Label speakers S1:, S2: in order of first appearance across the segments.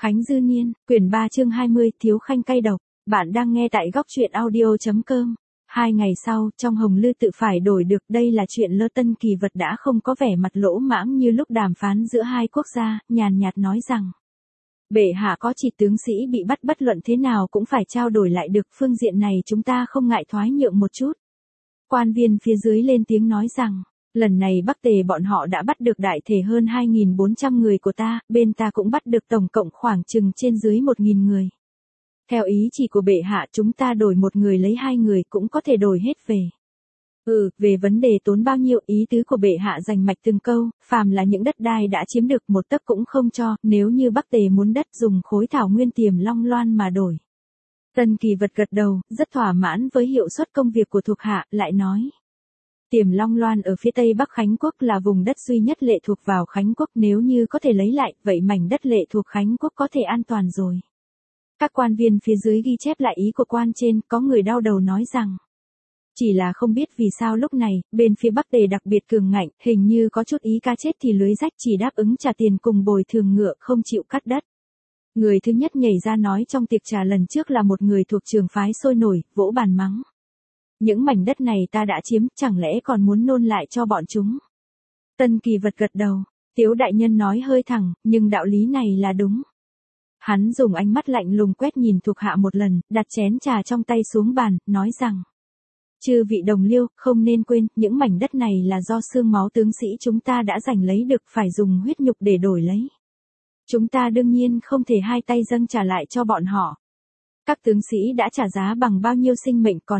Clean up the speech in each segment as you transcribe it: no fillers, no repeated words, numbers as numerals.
S1: Khánh Dư Niên, quyển 3 chương 20, Thiếu Khanh cay độc. Bạn đang nghe tại góc truyện audio.com. 2 ngày sau, trong Hồng Lư tự phải đổi được, đây là chuyện Lơ Tân Kỳ Vật đã không có vẻ mặt lỗ mãng như lúc đàm phán giữa hai quốc gia, nhàn nhạt nói rằng: bệ hạ có chỉ tướng sĩ bị bắt, bất luận thế nào cũng phải trao đổi lại được, phương diện này chúng ta không ngại thoái nhượng một chút. Quan viên phía dưới lên tiếng nói rằng: lần này Bắc Tề bọn họ đã bắt được đại thể hơn 2.400 người của ta, bên ta cũng bắt được tổng cộng khoảng chừng trên dưới 1.000 người. Theo ý chỉ của bệ hạ, chúng ta đổi một người lấy 2 người cũng có thể đổi hết về. Về vấn đề tốn bao nhiêu, ý tứ của bệ hạ rành mạch từng câu, phàm là những đất đai đã chiếm được một tấc cũng không cho, nếu như Bắc Tề muốn đất dùng khối thảo nguyên Tiềm Long Loan mà đổi. Tân Kỳ Vật gật đầu, rất thỏa mãn với hiệu suất công việc của thuộc hạ, lại nói: Tiềm Long Loan ở phía tây bắc Khánh Quốc là vùng đất duy nhất lệ thuộc vào Khánh Quốc, nếu như có thể lấy lại, vậy mảnh đất lệ thuộc Khánh Quốc có thể an toàn rồi. Các quan viên phía dưới ghi chép lại ý của quan trên, có người đau đầu nói rằng: chỉ là không biết vì sao lúc này, bên phía Bắc Tề đặc biệt cường ngạnh, hình như có chút ý cá chết thì lưới rách, chỉ đáp ứng trả tiền cùng bồi thường ngựa, không chịu cắt đất. Người thứ nhất nhảy ra nói trong tiệc trà lần trước là một người thuộc trường phái sôi nổi, vỗ bàn mắng: những mảnh đất này ta đã chiếm, chẳng lẽ còn muốn nôn lại cho bọn chúng? Tân Kỳ Vật gật đầu, Tiếu đại nhân nói hơi thẳng, nhưng đạo lý này là đúng. Hắn dùng ánh mắt lạnh lùng quét nhìn thuộc hạ một lần, đặt chén trà trong tay xuống bàn, nói rằng: chư vị đồng liêu, không nên quên, những mảnh đất này là do xương máu tướng sĩ chúng ta đã giành lấy được, phải dùng huyết nhục để đổi lấy. Chúng ta đương nhiên không thể hai tay dâng trả lại cho bọn họ. Các tướng sĩ đã trả giá bằng bao nhiêu sinh mệnh, còn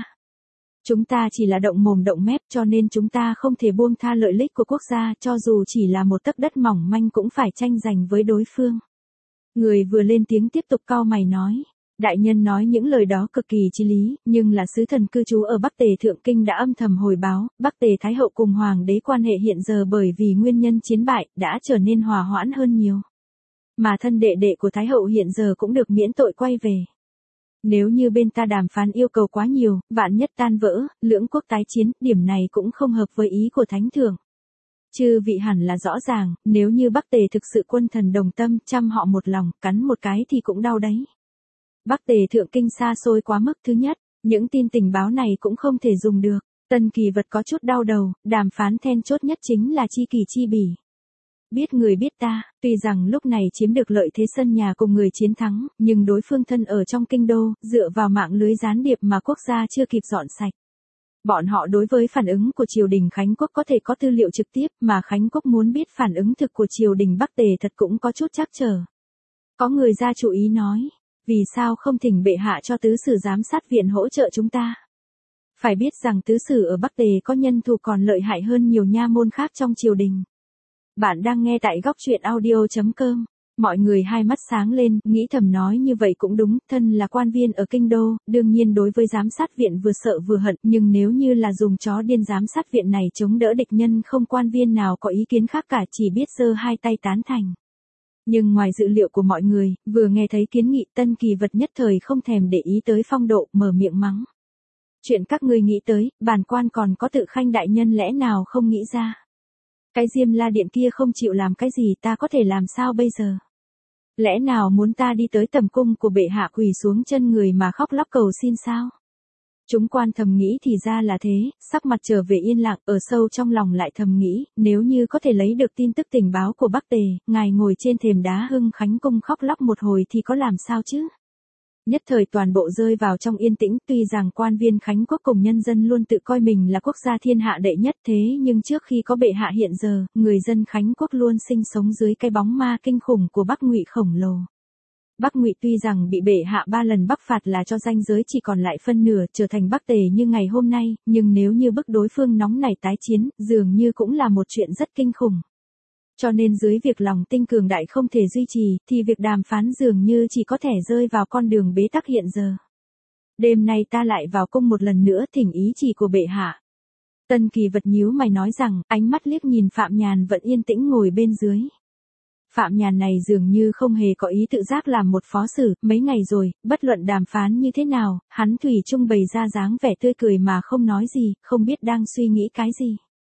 S1: chúng ta chỉ là động mồm động mép, cho nên chúng ta không thể buông tha lợi ích của quốc gia, cho dù chỉ là một tấc đất mỏng manh cũng phải tranh giành với đối phương. Người vừa lên tiếng tiếp tục cau mày nói: đại nhân nói những lời đó cực kỳ chí lý, nhưng là sứ thần cư trú ở Bắc Tề Thượng Kinh đã âm thầm hồi báo, Bắc Tề Thái Hậu cùng Hoàng đế quan hệ hiện giờ bởi vì nguyên nhân chiến bại, đã trở nên hòa hoãn hơn nhiều. Mà thân đệ đệ của Thái Hậu hiện giờ cũng được miễn tội quay về. Nếu như bên ta đàm phán yêu cầu quá nhiều, vạn nhất tan vỡ, lưỡng quốc tái chiến, điểm này cũng không hợp với ý của Thánh Thượng. Chư vị hẳn là rõ ràng, nếu như Bắc Tề thực sự quân thần đồng tâm, trăm họ một lòng, cắn một cái thì cũng đau đấy. Bắc Tề Thượng Kinh xa xôi quá mức, thứ nhất, những tin tình báo này cũng không thể dùng được. Tân Kỳ Vật có chút đau đầu, đàm phán then chốt nhất chính là chi kỷ chi bỉ. Biết người biết ta, tuy rằng lúc này chiếm được lợi thế sân nhà cùng người chiến thắng, nhưng đối phương thân ở trong kinh đô, dựa vào mạng lưới gián điệp mà quốc gia chưa kịp dọn sạch. Bọn họ đối với phản ứng của triều đình Khánh Quốc có thể có tư liệu trực tiếp, mà Khánh Quốc muốn biết phản ứng thực của triều đình Bắc Tề thật cũng có chút trắc trở. Có người ra chủ ý nói: vì sao không thỉnh bệ hạ cho tứ sử giám sát viện hỗ trợ chúng ta? Phải biết rằng tứ sử ở Bắc Tề có nhân thủ còn lợi hại hơn nhiều nha môn khác trong triều đình. Bạn đang nghe tại góc truyện audio.com. Mọi người hai mắt sáng lên, nghĩ thầm nói như vậy cũng đúng, thân là quan viên ở kinh đô, đương nhiên đối với giám sát viện vừa sợ vừa hận, nhưng nếu như là dùng chó điên giám sát viện này chống đỡ địch nhân, không quan viên nào có ý kiến khác cả, chỉ biết giơ hai tay tán thành. Nhưng ngoài dự liệu của mọi người, vừa nghe thấy kiến nghị, Tân Kỳ Vật nhất thời không thèm để ý tới phong độ, mở miệng mắng: chuyện các ngươi nghĩ tới, bản quan còn có Tự Khanh đại nhân lẽ nào không nghĩ ra? Cái Diêm La Điện kia không chịu làm cái gì, ta có thể làm sao bây giờ? Lẽ nào muốn ta đi tới tầm cung của bệ hạ quỳ xuống chân người mà khóc lóc cầu xin sao? Chúng quan thầm nghĩ thì ra là thế, sắc mặt trở về yên lặng, ở sâu trong lòng lại thầm nghĩ, nếu như có thể lấy được tin tức tình báo của Bắc Tề, ngài ngồi trên thềm đá Hưng Khánh cung khóc lóc một hồi thì có làm sao chứ? Nhất thời toàn bộ rơi vào trong yên tĩnh, tuy rằng quan viên Khánh Quốc cùng nhân dân luôn tự coi mình là quốc gia thiên hạ đệ nhất, thế nhưng trước khi có bệ hạ hiện giờ, người dân Khánh Quốc luôn sinh sống dưới cái bóng ma kinh khủng của Bắc Ngụy khổng lồ. Bắc Ngụy tuy rằng bị bệ hạ 3 lần bắc phạt là cho ranh giới chỉ còn lại phân nửa trở thành Bắc Tề như ngày hôm nay, nhưng nếu như bức đối phương nóng nảy tái chiến, dường như cũng là một chuyện rất kinh khủng. Cho nên dưới việc lòng tinh cường đại không thể duy trì, thì việc đàm phán dường như chỉ có thể rơi vào con đường bế tắc hiện giờ. Đêm nay ta lại vào cung một lần nữa thỉnh ý chỉ của bệ hạ. Tân Kỳ Vật nhíu mày nói rằng, ánh mắt liếc nhìn Phạm Nhàn vẫn yên tĩnh ngồi bên dưới. Phạm Nhàn này dường như không hề có ý tự giác làm một phó sử, mấy ngày rồi, bất luận đàm phán như thế nào, hắn thủy chung bày ra dáng vẻ tươi cười mà không nói gì, không biết đang suy nghĩ cái gì.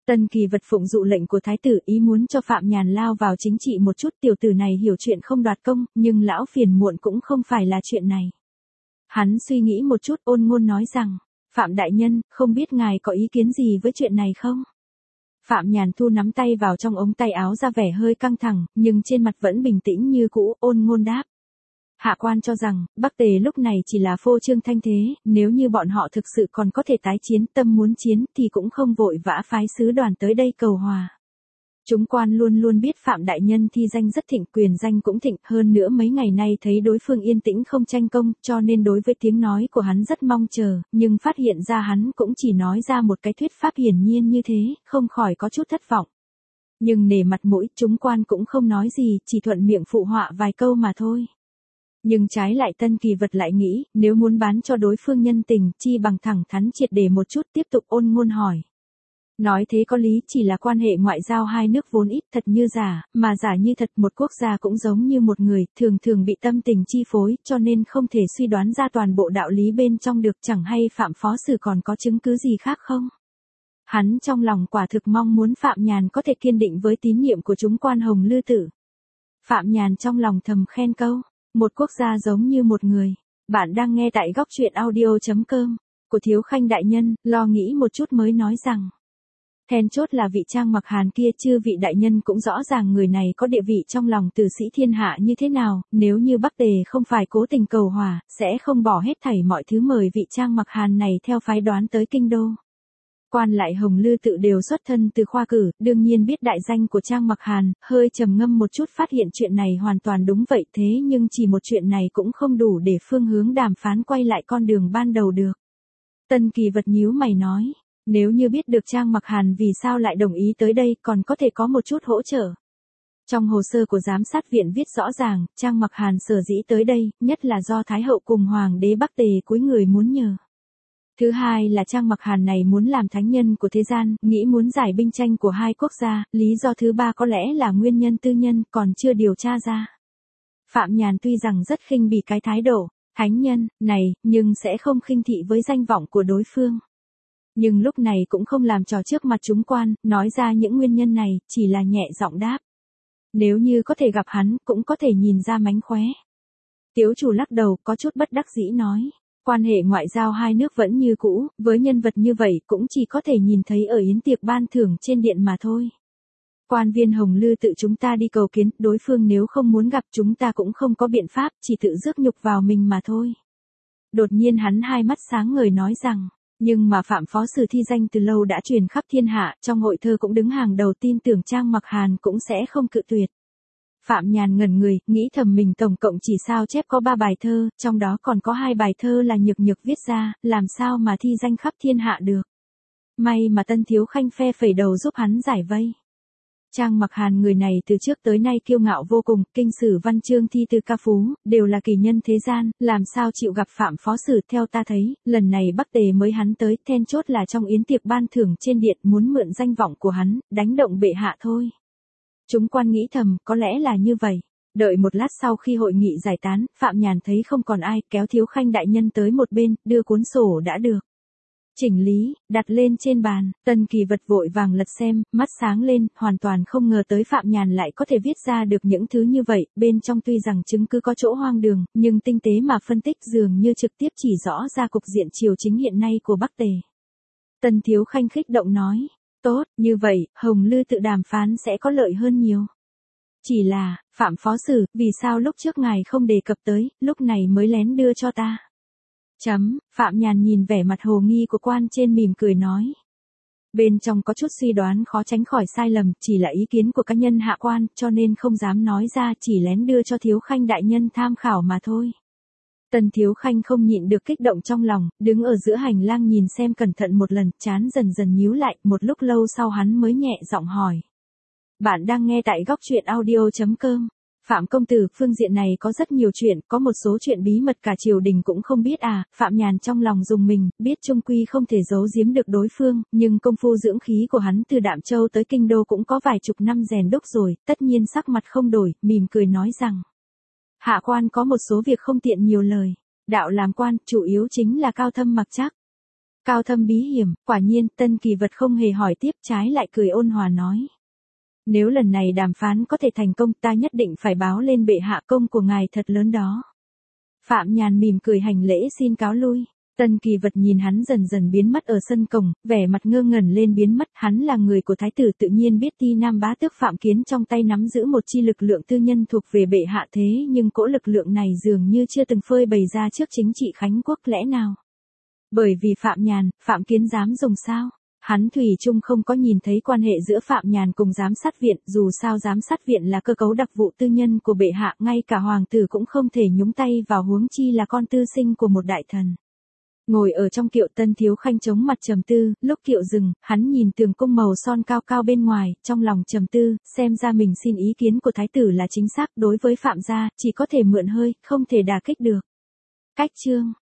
S1: Tân Kỳ Vật phụng dụ lệnh của thái tử, ý muốn cho Phạm Nhàn lao vào chính trị một chút. Tiểu tử này hiểu chuyện không đoạt công, nhưng lão phiền muộn cũng không phải là chuyện này. Hắn suy nghĩ một chút, ôn ngôn nói rằng, Phạm đại nhân, không biết ngài có ý kiến gì với chuyện này không? Phạm Nhàn thu nắm tay vào trong ống tay áo ra vẻ hơi căng thẳng, nhưng trên mặt vẫn bình tĩnh như cũ. Ôn ngôn đáp. Hạ quan cho rằng, Bắc Tề lúc này chỉ là phô trương thanh thế, nếu như bọn họ thực sự còn có thể tái chiến, tâm muốn chiến, thì cũng không vội vã phái sứ đoàn tới đây cầu hòa. Chúng quan luôn luôn biết Phạm đại nhân thi danh rất thịnh, quyền danh cũng thịnh, hơn nữa mấy ngày nay thấy đối phương yên tĩnh không tranh công, cho nên đối với tiếng nói của hắn rất mong chờ, nhưng phát hiện ra hắn cũng chỉ nói ra một cái thuyết pháp hiển nhiên như thế, không khỏi có chút thất vọng. Nhưng nể mặt mũi, chúng quan cũng không nói gì, chỉ thuận miệng phụ họa vài câu mà thôi. Nhưng trái lại Tân Kỳ Vật lại nghĩ, nếu muốn bán cho đối phương nhân tình, chi bằng thẳng thắn triệt để một chút. Tiếp tục ôn ngôn hỏi. Nói thế có lý, chỉ là quan hệ ngoại giao hai nước vốn ít thật như giả, mà giả như thật. Một quốc gia cũng giống như một người, thường thường bị tâm tình chi phối, cho nên không thể suy đoán ra toàn bộ đạo lý bên trong được. Chẳng hay Phạm phó sử còn có chứng cứ gì khác không? Hắn trong lòng quả thực mong muốn Phạm Nhàn có thể kiên định với tín nhiệm của chúng quan Hồng Lư Tự. Phạm Nhàn trong lòng thầm khen câu. Một quốc gia giống như một người. Bạn đang nghe tại góc truyện audio.com. Của Thiếu Khanh đại nhân, lo nghĩ một chút mới nói rằng. Then chốt là vị Trang Mặc Hàn kia, chư vị đại nhân cũng rõ ràng người này có địa vị trong lòng tử sĩ thiên hạ như thế nào, nếu như Bắc Tề không phải cố tình cầu hòa, sẽ không bỏ hết thảy mọi thứ mời vị Trang Mặc Hàn này theo phái đoán tới kinh đô. Quan lại Hồng Lư Tự đều xuất thân từ khoa cử, đương nhiên biết đại danh của Trang Mặc Hàn, hơi trầm ngâm một chút phát hiện chuyện này hoàn toàn đúng vậy, thế nhưng chỉ một chuyện này cũng không đủ để phương hướng đàm phán quay lại con đường ban đầu được. Tân Kỳ Vật nhíu mày nói, nếu như biết được Trang Mặc Hàn vì sao lại đồng ý tới đây, còn có thể có một chút hỗ trợ. Trong hồ sơ của giám sát viện viết rõ ràng, Trang Mặc Hàn sở dĩ tới đây, nhất là do Thái hậu cùng Hoàng đế Bắc Tề cúi người muốn nhờ. Thứ hai là Trang Mặc Hàn này muốn làm thánh nhân của thế gian, nghĩ muốn giải binh tranh của hai quốc gia, lý do thứ ba có lẽ là nguyên nhân tư nhân, còn chưa điều tra ra. Phạm Nhàn tuy rằng rất khinh bỉ cái thái độ thánh nhân này, nhưng sẽ không khinh thị với danh vọng của đối phương. Nhưng lúc này cũng không làm trò trước mặt chúng quan, nói ra những nguyên nhân này, chỉ là nhẹ giọng đáp. Nếu như có thể gặp hắn, cũng có thể nhìn ra mánh khóe. Tiếu chủ lắc đầu, có chút bất đắc dĩ nói. Quan hệ ngoại giao hai nước vẫn như cũ, với nhân vật như vậy cũng chỉ có thể nhìn thấy ở yến tiệc ban thưởng trên điện mà thôi. Quan viên Hồng Lư Tự chúng ta đi cầu kiến, đối phương nếu không muốn gặp chúng ta cũng không có biện pháp, chỉ tự rước nhục vào mình mà thôi. Đột nhiên hắn hai mắt sáng ngời nói rằng, nhưng mà Phạm phó sử thi danh từ lâu đã truyền khắp thiên hạ, trong hội thơ cũng đứng hàng đầu, tin tưởng Trang Mặc Hàn cũng sẽ không cự tuyệt. Phạm Nhàn ngẩn người, nghĩ thầm mình tổng cộng chỉ sao chép có 3 bài thơ, trong đó còn có 2 bài thơ là Nhược Nhược viết ra, làm sao mà thi danh khắp thiên hạ được. May mà Tân Thiếu Khanh phe phẩy đầu giúp hắn giải vây. Trang Mặc Hàn người này từ trước tới nay kiêu ngạo vô cùng, kinh sử văn chương thi từ ca phú, đều là kỳ nhân thế gian, làm sao chịu gặp Phạm phó sử. Theo ta thấy, lần này Bắc Tề mới hắn tới, then chốt là trong yến tiệc ban thưởng trên điện muốn mượn danh vọng của hắn, đánh động bệ hạ thôi. Chúng quan nghĩ thầm, có lẽ là như vậy. Đợi một lát sau khi hội nghị giải tán, Phạm Nhàn thấy không còn ai, kéo Thiếu Khanh đại nhân tới một bên, đưa cuốn sổ đã được chỉnh lý, đặt lên trên bàn. Tân Kỳ Vật vội vàng lật xem, mắt sáng lên, hoàn toàn không ngờ tới Phạm Nhàn lại có thể viết ra được những thứ như vậy, bên trong tuy rằng chứng cứ có chỗ hoang đường, nhưng tinh tế mà phân tích dường như trực tiếp chỉ rõ ra cục diện triều chính hiện nay của Bắc Tề. Tân Thiếu Khanh khích động nói, tốt, như vậy, Hồng Lư Tự đàm phán sẽ có lợi hơn nhiều. Chỉ là, Phạm phó sử, vì sao lúc trước ngài không đề cập tới, lúc này mới lén đưa cho ta. Phạm Nhàn nhìn vẻ mặt hồ nghi của quan trên mỉm cười nói. Bên trong có chút suy đoán khó tránh khỏi sai lầm, chỉ là ý kiến của cá nhân hạ quan, cho nên không dám nói ra, chỉ lén đưa cho Thiếu Khanh đại nhân tham khảo mà thôi. Tần Thiếu Khanh không nhịn được kích động trong lòng, đứng ở giữa hành lang nhìn xem cẩn thận một lần, trán dần dần nhíu lại, một lúc lâu sau hắn mới nhẹ giọng hỏi. Bạn đang nghe tại góc truyện audio.com. Phạm công tử, phương diện này có rất nhiều chuyện, có một số chuyện bí mật cả triều đình cũng không biết à. Phạm Nhàn trong lòng rùng mình, biết chung quy không thể giấu giếm được đối phương, nhưng công phu dưỡng khí của hắn từ Đạm Châu tới Kinh Đô cũng có vài chục năm rèn đúc rồi, tất nhiên sắc mặt không đổi, mỉm cười nói rằng. Hạ quan có một số việc không tiện nhiều lời. Đạo làm quan, chủ yếu chính là cao thâm mặc trắc. Cao thâm bí hiểm, quả nhiên, Tân Kỳ Vật không hề hỏi tiếp, trái lại cười ôn hòa nói. Nếu lần này đàm phán có thể thành công, ta nhất định phải báo lên bệ hạ, công của ngài thật lớn đó. Phạm Nhàn mỉm cười hành lễ xin cáo lui. Tân Kỳ Vật nhìn hắn dần dần biến mất ở sân cổng, vẻ mặt ngơ ngẩn lên biến mất, hắn là người của thái tử tự nhiên biết Ti Nam bá tước Phạm Kiến trong tay nắm giữ một chi lực lượng tư nhân thuộc về bệ hạ, thế nhưng cỗ lực lượng này dường như chưa từng phơi bày ra trước chính trị Khánh quốc, lẽ nào? Bởi vì Phạm Nhàn, Phạm Kiến dám dùng sao? Hắn thủy chung không có nhìn thấy quan hệ giữa Phạm Nhàn cùng giám sát viện, dù sao giám sát viện là cơ cấu đặc vụ tư nhân của bệ hạ, ngay cả hoàng tử cũng không thể nhúng tay vào, huống chi là con tư sinh của một đại thần. Ngồi ở trong kiệu, Tân Thiếu Khanh chống mặt trầm tư, lúc kiệu dừng, hắn nhìn tường cung màu son cao cao bên ngoài, trong lòng trầm tư, xem ra mình xin ý kiến của thái tử là chính xác, đối với Phạm gia, chỉ có thể mượn hơi, không thể đả kích được. Cách chương